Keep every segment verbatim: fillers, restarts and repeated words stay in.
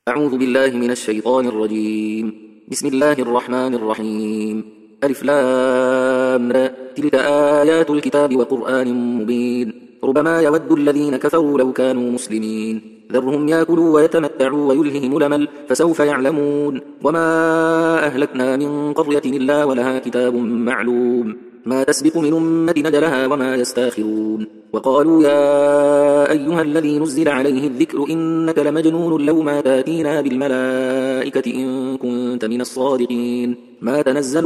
أعوذ بالله من الشيطان الرجيم. بسم الله الرحمن الرحيم. ألف لام را. تلك آيات الكتاب وقرآن مبين. ربما يود الذين كفروا لو كانوا مسلمين ذرهم يأكلوا ويتمتعوا ويلههم الأمل فسوف يعلمون. وما أهلكنا من قرية إلا ولها كتاب معلوم ما تسبق من أمة أجلها وما يستاخرون. وقالوا يا أيها الذي نزل عليه الذكر إنك لمجنون لو ما تاتينا بالملائكة إن كنت من الصادقين. ما تنزل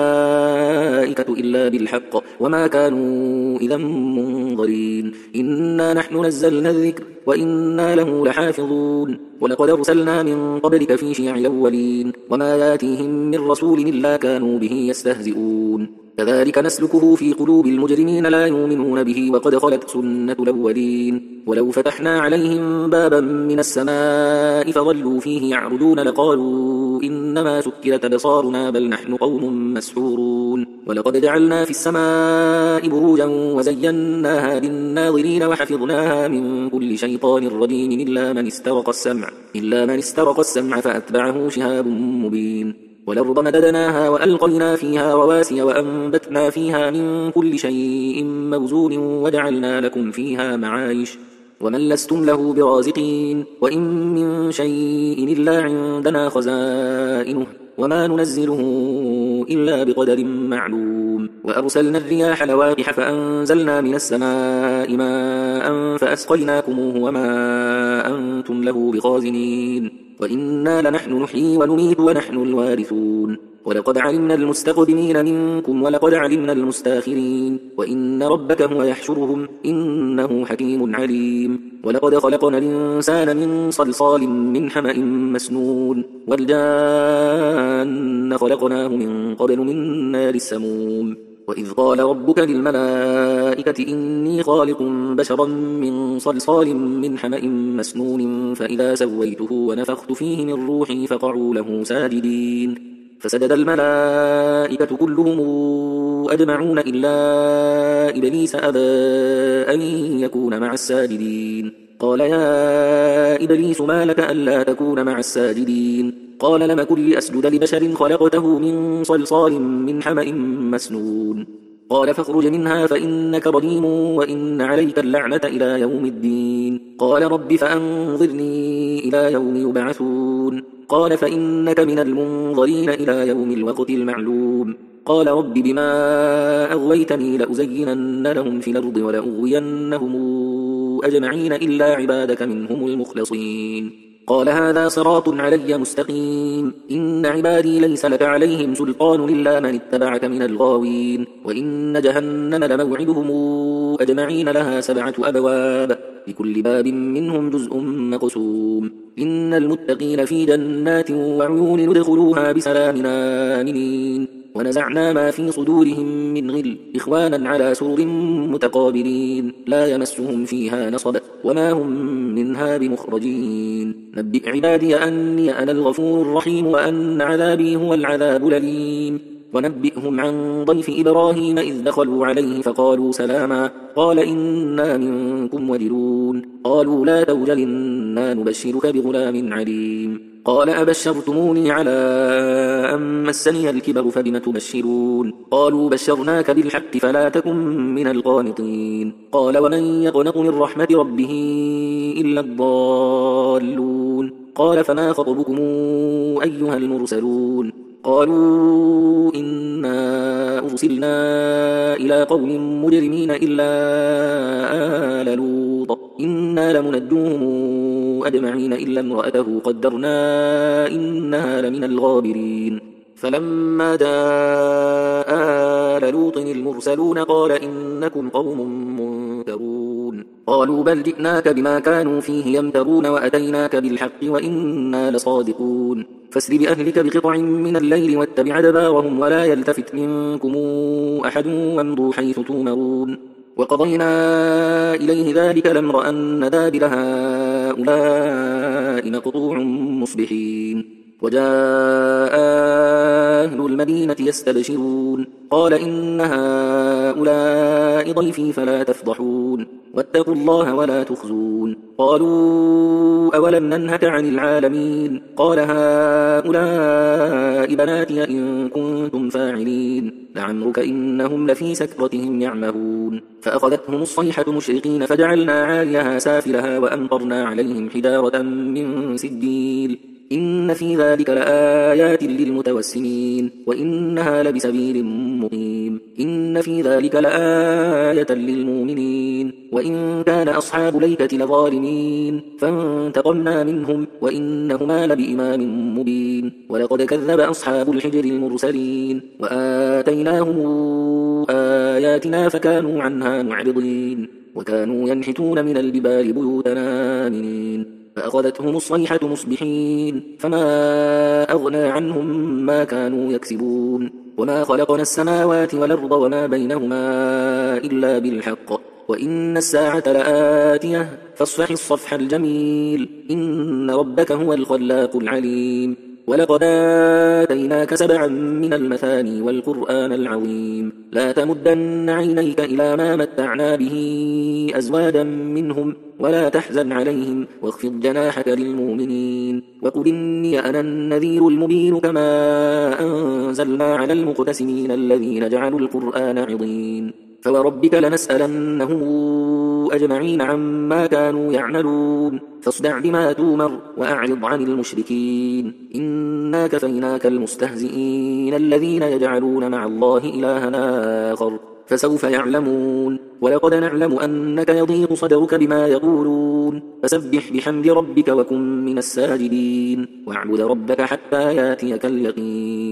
الملائكة إلا بالحق وما كانوا إذا منظرين. إنا نحن نزلنا الذكر وإنا له لحافظون. ولقد أرسلنا من قبلك في شيع الأولين وما ياتيهم من رسول إلا كانوا به يستهزئون. كذلك نسلكه في قلوب المجرمين لا يؤمنون به وقد خلت سنة الأولين. ولو فتحنا عليهم بابا من السماء فظلوا فيه يعرجون لقالوا إنما سكرت أبصارنا بل نحن قوم مسحورون. ولقد جعلنا في السماء بروجا وزيناها للناظرين وحفظناها من كل شيطان رجيم إلا من استرق السمع إلا من استرق السمع فأتبعه شهاب مبين. والأرض مددناها وألقينا فيها رواسي وأنبتنا فيها من كل شيء موزون وجعلنا لكم فيها معايش ومن لستم له برازقين. وإن من شيء إلا عندنا خزائنه وما ننزله إلا بقدر معلوم. وأرسلنا الرياح لواقح فأنزلنا من السماء ماء فأسقيناكموه وما أنتم له بخازنين. وإنا لنحن نحيي ونميت ونحن الوارثون. ولقد علمنا المستقدمين منكم ولقد علمنا المستاخرين وإن ربك هو يحشرهم إنه حكيم عليم. ولقد خلقنا الإنسان من صلصال من حمأ مسنون والجان خلقناه من قبل من نار السموم. وإذ قال ربك للملائكة إني خالق بشرا من صلصال من حمأ مسنون فإذا سويته ونفخت فيه من روحي فقعوا له ساجدين. فسجد الملائكة كلهم أجمعون إلا إبليس أبى أن يكون مع الساجدين. قال يا إبليس ما لك ألا تكون مع الساجدين؟ قال لم كن لأسجد لبشر خلقته من صلصال من حمأ مسنون. قال فاخرج منها فإنك رجيم وإن عليك اللعنة إلى يوم الدين. قال رب فأنظرني إلى يوم يبعثون. قال فإنك من المنظرين إلى يوم الوقت المعلوم. قال رب بما أغويتني لأزينن لهم في الأرض ولأغوينهم أجمعين إلا عبادك منهم المخلصين. قال هذا صراط علي مستقيم. إن عبادي ليس لك عليهم سلطان إلا من اتبعك من الغاوين. وإن جهنم لموعدهم أجمعين لها سبعة أبواب لكل باب منهم جزء مقسوم. إن المتقين في جنات وعيون ندخلوها بسلام آمنين. ونزعنا ما في صدورهم من غل إخوانا على سرر متقابلين لا يمسهم فيها نصب وما هم منها بمخرجين. نبئ عبادي أني أنا الغفور الرحيم وأن عذابي هو العذاب الأليم. ونبئهم عن ضيف إبراهيم إذ دخلوا عليه فقالوا سلاما قال إنا منكم وجلون. قالوا لا توجل إنا نبشرك بغلام عليم. قال أبشرتموني على أن مسني الكبر فبم تبشرون؟ قالوا بشرناك بالحق فلا تكن من القانطين. قال ومن يقنط من رحمة ربه إلا الضالون. قال فما خطبكم أيها المرسلون؟ قالوا إنا أرسلنا إلى قوم مجرمين إلا آل لوط إنا لمنجوهم أجمعين إلا امرأته قدرنا إنها لمن الغابرين. فلما جاء آل لوط المرسلون قال إنكم قوم منكرون. قالوا بل جئناك بما كانوا فيه يمترون وأتيناك بالحق وإنا لصادقون. فاسر بأهلك بقطع من الليل واتبع أدبارهم ولا يلتفت منكم أحد وامضوا حيث تؤمرون. وقضينا إليه ذلك الأمر أن دابر هؤلاء مقطوع مصبحين. وجاء أهل المدينة يستبشرون قال إن هؤلاء ضيفي فلا تفضحون واتقوا الله ولا تخزون قالوا أولم ننهك عن العالمين قال هؤلاء بناتي إن كنتم فاعلين لعمرك إنهم لفي سكرتهم يعمهون فأخذتهم الصيحة مشرقين فجعلنا عاليها سافلها وأمطرنا عليهم حجارة من سجيل إن في ذلك لآيات للمتوسمين وإنها لبسبيل مقيم إن في ذلك لآية للمؤمنين وإن كان أصحاب ليكة لظالمين فانتقمنا منهم وإنهما لبإمام مبين ولقد كذب أصحاب الحجر المرسلين وآتيناهم آياتنا فكانوا عنها معرضين وكانوا ينحتون من الجبال بيوتنا آمنين فأخذتهم الصيحة مصبحين فما أغنى عنهم ما كانوا يكسبون وما خلقنا السماوات والأرض وما بينهما إلا بالحق وإن الساعة لآتية فاصفح الصفح الجميل إن ربك هو الخلاق العليم ولقد آتيناك سبعا من المثاني والقرآن العظيم لا تمدن عينيك إلى ما متعنا به أزواجا منهم ولا تحزن عليهم واخفض جناحك للمؤمنين وقل إني أنا النذير المبين كما أنزلنا على المقتسمين الذين جعلوا القرآن عظيم فوربك لنسألنهم أجمعين عما كانوا يعملون فاصدع بما تومر وأعرض عن المشركين إنا كفيناك المستهزئين الذين يجعلون مع الله إلها آخر فسوف يعلمون ولقد نعلم أنك يضيق صدرك بما يقولون فسبح بحمد ربك وكن من الساجدين واعبد ربك حتى ياتيك اليقين